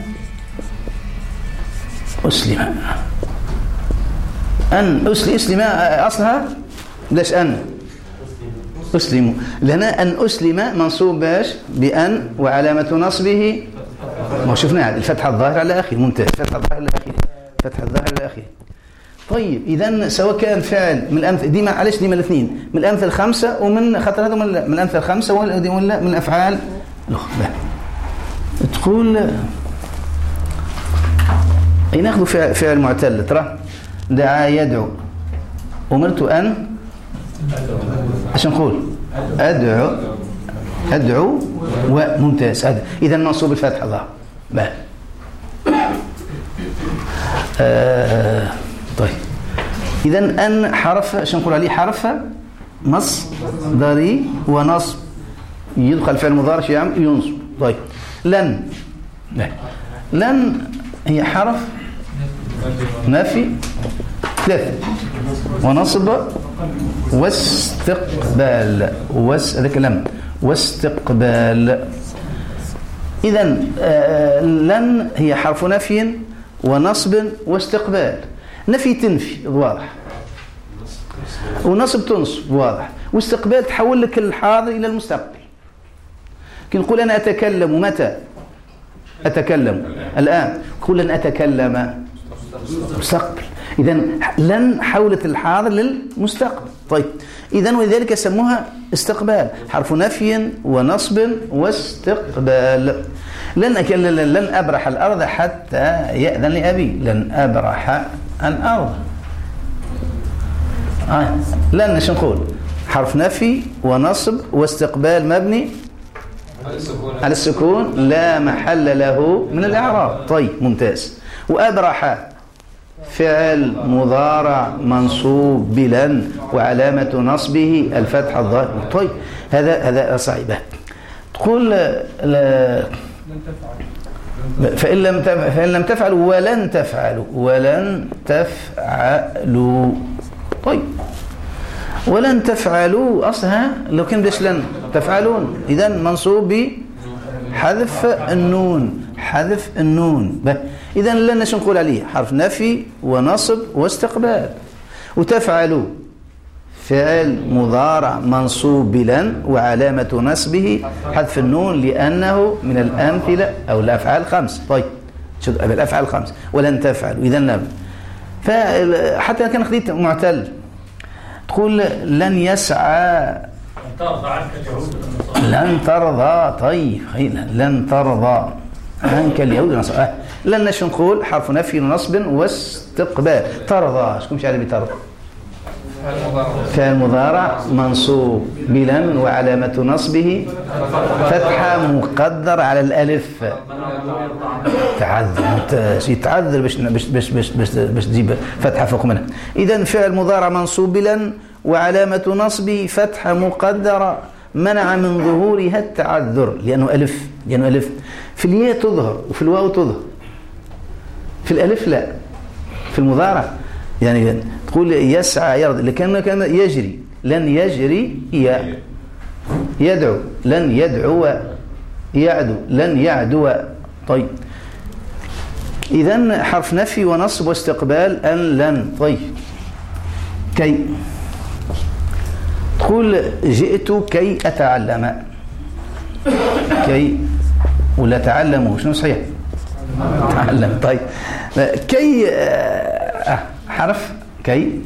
أسلم أصلها ليش أن أسلم؟ لنا أن أسلم منصوب باش بأن وعلامة نصبه ما شفناها الفتحة الظاهرة على آخره. ممتاز. فتحة الظاهرة على آخره. طيب إذا سواء كان فعل من الأمثلة ديما، علاش ديما الاثنين من الأمثلة الخمسة، ومن خاطر هذا من الأمثلة الخمسة ولا من الأفعال الأخرى. تقول أي ناخذ فعل معتل. ترى دعا يدعو، أمرت أن ايش نقول؟ أدعو وممتاز. إذا منصوب الفتحة الله. طيب إذا أن حرف ايش نقول عليه؟ حرف مصدري ونصب، يدخل فعل مضارع يعمل ينصب. طيب لن هي حرف نفي ثلاثة ونصب واستقبال. هذا كلام واستقبال. إذا لن هي حرف نفي ونصب واستقبال. نفي تنفي واضح، ونصب تنصب واضح، واستقبال تحول لك الحاضر إلى المستقبل. كي نقول أنا أتكلم، متى أتكلم؟ الآن. نقول لن أتكلم مستقبل. إذا لن حولت الحاضر للمستقبل. طيب إذا ولذلك يسموها استقبال، حرف نفي ونصب واستقبال. لن أبرح الأرض حتى يأذن لأبي. لن أبرح أن أرضى. لن شو نقول؟ حرف نفي ونصب واستقبال مبني على السكون لا محل له من الإعراب. طيب ممتاز. وأبرح فعل مضارع منصوب بلن وعلامة نصبه الفتحة الظاهرة. طيب هذا صعيبة. تقول فإن لم تفعلوا ولن تفعلوا. طيب ولن تفعلوا أصلها لو كان باش لن تفعلون إذن منصوب بحذف النون. إذن لن شو نقول عليه؟ حرف نفي ونصب واستقبال. وتفعلوا فعل مضارع منصوب بلن وعلامة نصبه حذف النون لأنه من الأمثلة أو الأفعال 5. طيب شوف الأفعال 5 ولن تفعلوا إذن لم. فحتى كان خديت معتل تقول لن يسعى لن ترضى. طيب لن ترضى عنك اليهود والنصارى. لن شو نقول؟ حرف نفي ونصب واستقبال. ترضى شكون مش عارف ترضى؟ فعل مضارع منصوب بلن وعلامة نصبه فتحة مقدر على الألف. تعذر باش تجيب فتحة فوق منها. إذن فعل مضارع منصوب بلن وعلامة نصبه فتحة مقدرة منع من ظهورها التعذر لأنه ألف. في الياء تظهر وفي الواو تظهر، في الألف لا. في المضارع يعني تقول يسعى يرضى لكن كان يجري. لن يجري يدعو. لن يدعو يعدو. لن يعدو. طيب إذن حرف نفي ونصب واستقبال أن لن. طيب كي تقول جئت كي أتعلم. كي ولا تعلموا شنو صحيح؟ تعلم. طيب كي حرف كي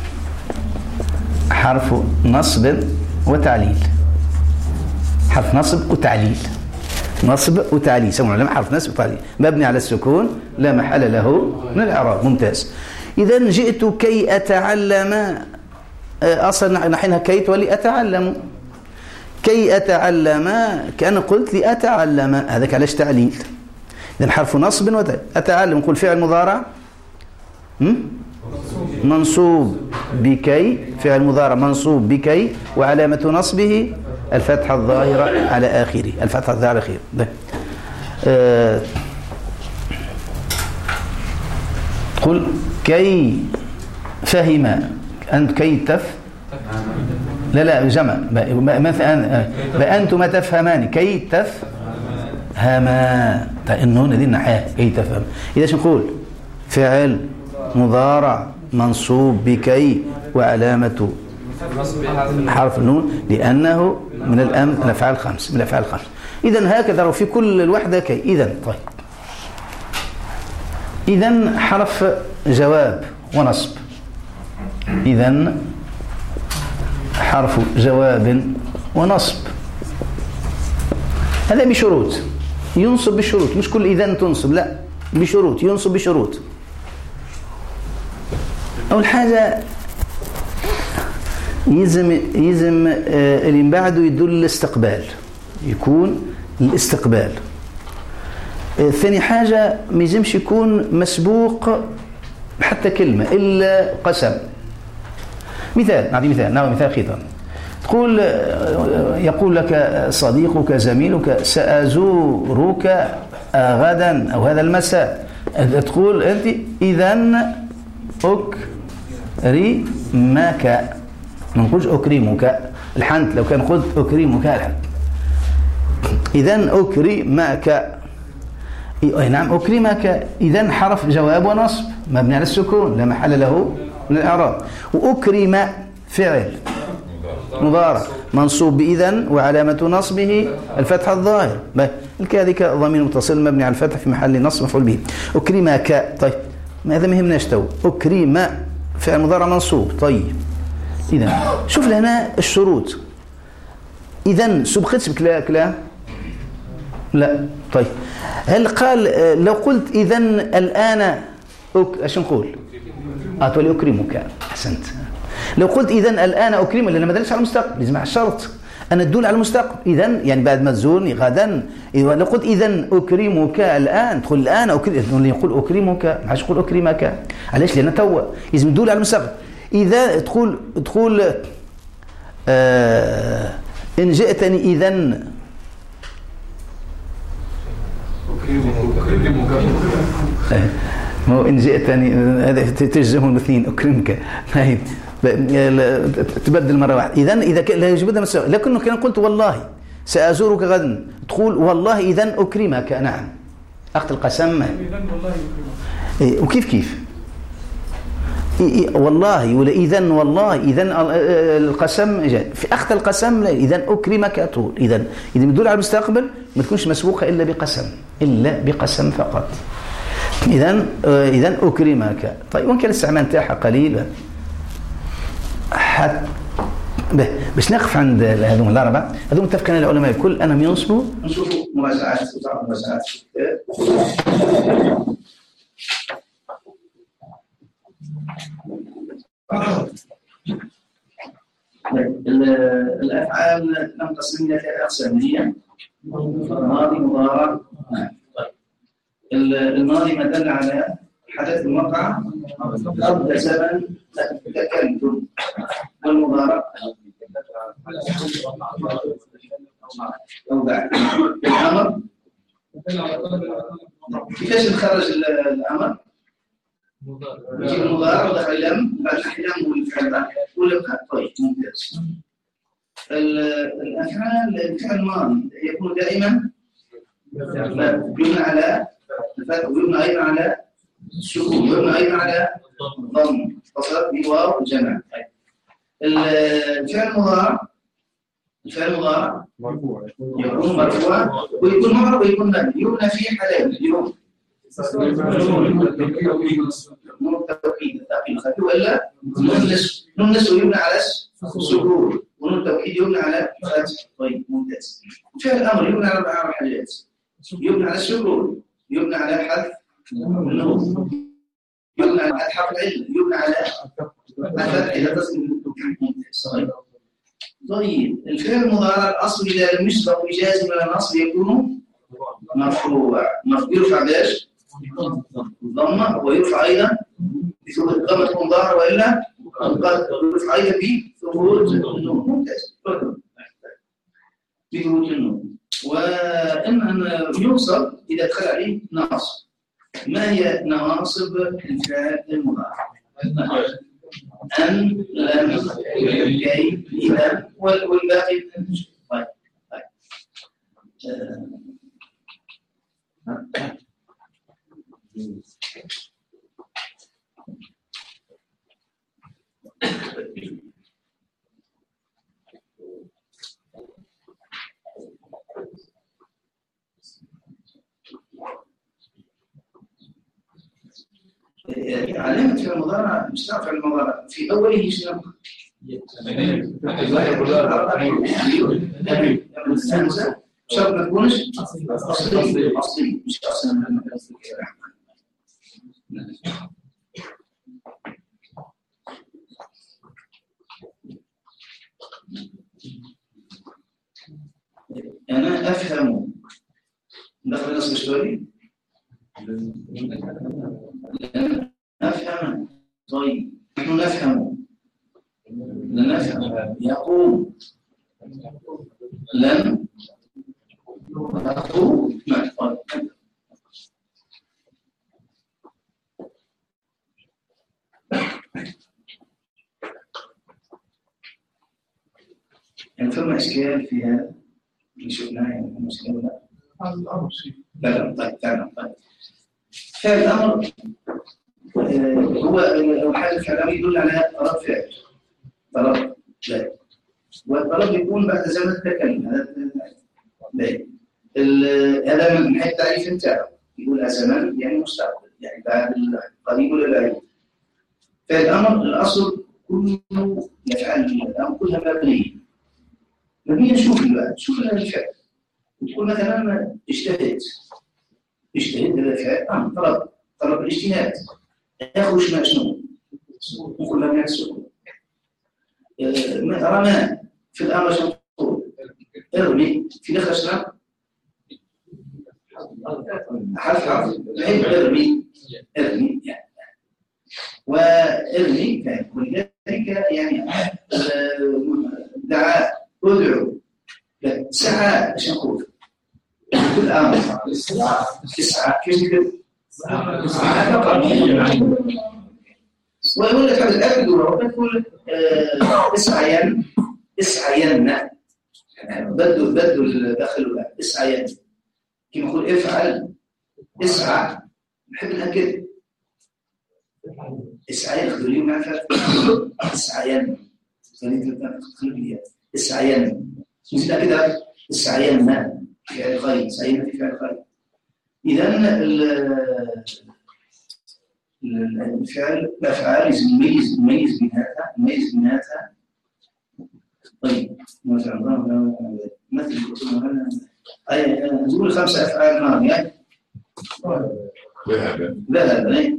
حرف نصب وتعليل. حرف نصب وتعليل. نصب وتعليل سمعوا لما حرف نصب وتعليل مبني على السكون لا محل له من الإعراب. ممتاز. إذن جئت كي أتعلم أصلا نحنها كي تولي أتعلم. كي أتعلم كأن قلت لأتعلم هذاك علاش تعليل. إذن حرف نصب وتعليل. أتعلم نقول فعل مضارع منصوب بكي. فعل مضارع منصوب بكي وعلامة نصبه الفتحة الظاهرة على آخره. الفتحة الظاهرة على آخره. قل كي فهم أنت كي لا جمع أنتم تفهمان كي تفهما. النون هذه النحاة كي تفهم. إذا شو نقول؟ فعل مضارع منصوب بكي وعلامة حرف النون لأنه من الأفعال 5 من الأفعال 5. إذن هكذا في كل الوحدة كي. إذن طيب إذن حرف جواب ونصب. إذن حرف جواب ونصب هذا بشروط. ينصب بشروط مش كل إذن تنصب لا بشروط. ينصب بشروط. أول حاجة يلزم اللي من بعده يدل الاستقبال يكون الاستقبال. ثاني حاجة ما يلزمش يكون مسبوق حتى كلمة إلا قسم. مثال نعطي مثال خيطان. تقول يقول لك صديقك زميلك سأزورك غدا أو هذا المساء. تقول أنت إذن أكرمك. ما نقولش أكرمك الحنت. لو كان قلت أكرمك الحنت إذن أكرمك. نعم أكرمك. إذن حرف جواب ونصب مبني على السكون لا محل له من الإعراب. وأكرم فعل مضارع منصوب بإذن وعلامة نصبه الفتحة الظاهر. كذلك ضمير متصل مبني على الفتح في محل نصب مفعول به. أكرمك. طيب هذا ما يهمناش تو. أكرم فعل مضارع منصوب. طيب إذن شوف لهنا الشروط. إذن سبقتش بكلا لا. طيب هل قال لو قلت إذن الآن ايش نقول؟ تولي أكرمك. أحسنت. لو قلت إذن الآن أكرم، لأن ما دلش على المستقبل، لازم على الشرط أن تدل على المستقبل. إذن يعني بعد ما تزورني غدا، لو قلت إذن أكرمك الآن، تقول الآن أكرم، يقول أكرمك، ما عادش يقول أكرمك. علاش؟ لأن تو لازم تدل على المستقبل. إذا تقول إن جئتني إذن ما إن جئتني، هذا تجزم المثلين أكرمك. تبدل مرة واحدة. إذا لا يوجد مسألة، لكن كان قلت والله سأزورك غدا، تقول والله إذن أكرمك. نعم، أخذ القسم. وكيف والله ولا إذن والله إذن القسم جاء في أخذ القسم. لا، إذن أكرمك تقول إذن يدل على المستقبل، ما تكونش مسبوقة إلا بقسم فقط. إذن أكرمك. طيب وإن كان الاستعمال تاعها قليل باش نقف عند هذوم الأربعة. هذوم متفقين العلماء الكل أنهم ينصبوا. نشوفوا مراجعات الأفعال ننقسم إلى 3 أقسام، هي الماضي، مضارع. الماضي ما دل على حدث وقع قبل زمن التكلم، والمضارع أو بعد الأمر. كيفاش نخرج الأمر؟ يجيب المضارع ودخل لم، بعد الأحلام والفعل والإبقاء. طيب ممتاز. الفعل الماضي يكون دائما يبنى على الفتح، ويبنى أيضا على السكون، ويبنى أيضا على الضم، اتصلت بواو الجمع. الفعل المضارع يكون مرفوع ويكون معرب ويكون مبني. يبنى في حالين اليوم، نون التوكيد الثقيل الخفيف، ولا نون النسو يبنى على السكون، ونون التوكيد يبنى على الفتح. طيب ممتاز. فعل الأمر يبنى على 4 حاجات: يبنى على السكون، يبنى على حذف النون، يبنى على حرف العلة، يبنى على الفتح إذا تصل. طيب الفعل المضارع الأصل إذا لم يسبق بجازم ولا نصب يكون مرفوع. يرفع باش الضمة، ويرفع أيضا بثبوت الضمة تكون ظاهرة، وإلا يرفع أيضا بثبوت النون. ممتاز، بثبوت النون. وإما أن يوصل إذا دخل عليه ناصب. ما هي نواصب الفعل المضارع؟ أن، لم، كي، إذا، والباقي. طيب علامة في المضارع مستعف المضارع في أوله شنو؟ شرط ما تكونش أصلي مش أصلا. أنا أفهم دخل نصب شوي. نفهم. طيب نحن نفهم. يقوم. لن أقوم. يعني ثم إشكال في هذا اللي شفناه، يعني مشكلة ولا؟ هذا الأمر شيء. لا طيب فعلا. طيب فعل الأمر هو حاجة فعلية يدل على طلب فعل. طلب لا، والطلب يكون بعد زمن التكلم. هذا من حيث التعريف نتاعو، يقول زمن يعني مستقبل، يعني بعد القريب ولا البعيد. فعل الأمر الأصل كله يفعل الأمر كلها مبنية. نشوف الفعل، تقول مثلا اجتهد هذا فعل طلب الاجتهاد. يخرج ما شنو؟ وكل مبني على السكون. رمى في الأمر شنطور، ارمي في دخل شنو؟ حرف ارمي يعني وارمي فاعل، ولذلك يعني دعا ادعو سعى ايش نقول؟ كل امر تسعى كيف كده؟ ويقول لك هذا ابدو تقول اسعين بدل داخل اسعين كما يقول افعل اسعى نحب نأكد اسعين خذوا مع اسعين اسعين مثل كده اسعين فعل خير اسعين في فعل خير. اذا الافعال يميز بيناتها طيب مثلا نقول 5 افعال ماضيه ذهب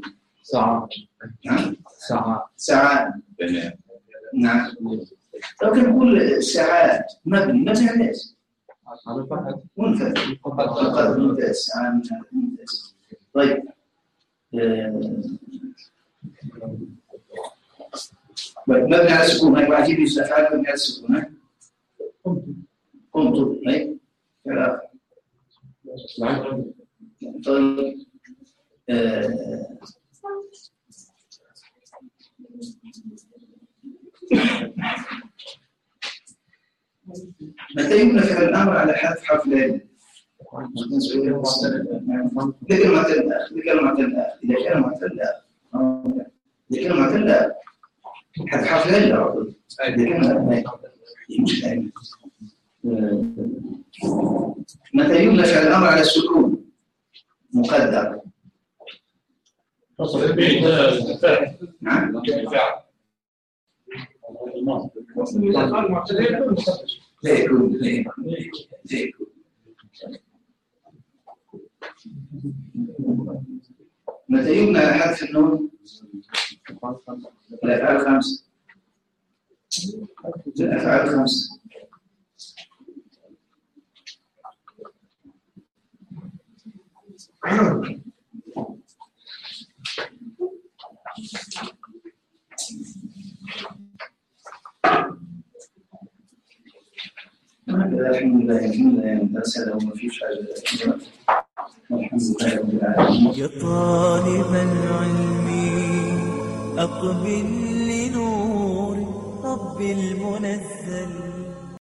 ساعة نعم لو كان نقول ساعات مبني علاش؟ منفذ فقط ممتاز ساعات ممتاز. طيب مبني على السكون هاي واحد يجيب افعال مبني على السكون قمت هاي طيب متى يبنى فعل الامر على حذف حرف العله؟ لكلمة الأخ إذا كان معتلة حذف حرف العله إذا كان متى يبنى فعل الامر على السكون مقدر؟ نعم لا يكون متى يبنى على حذف النون؟ الأفعال 5 الحمد لله درسنا وما فيش حاجه الحمد لله رب العالمين. يا طالب العلم أقبل لنور رب المنزل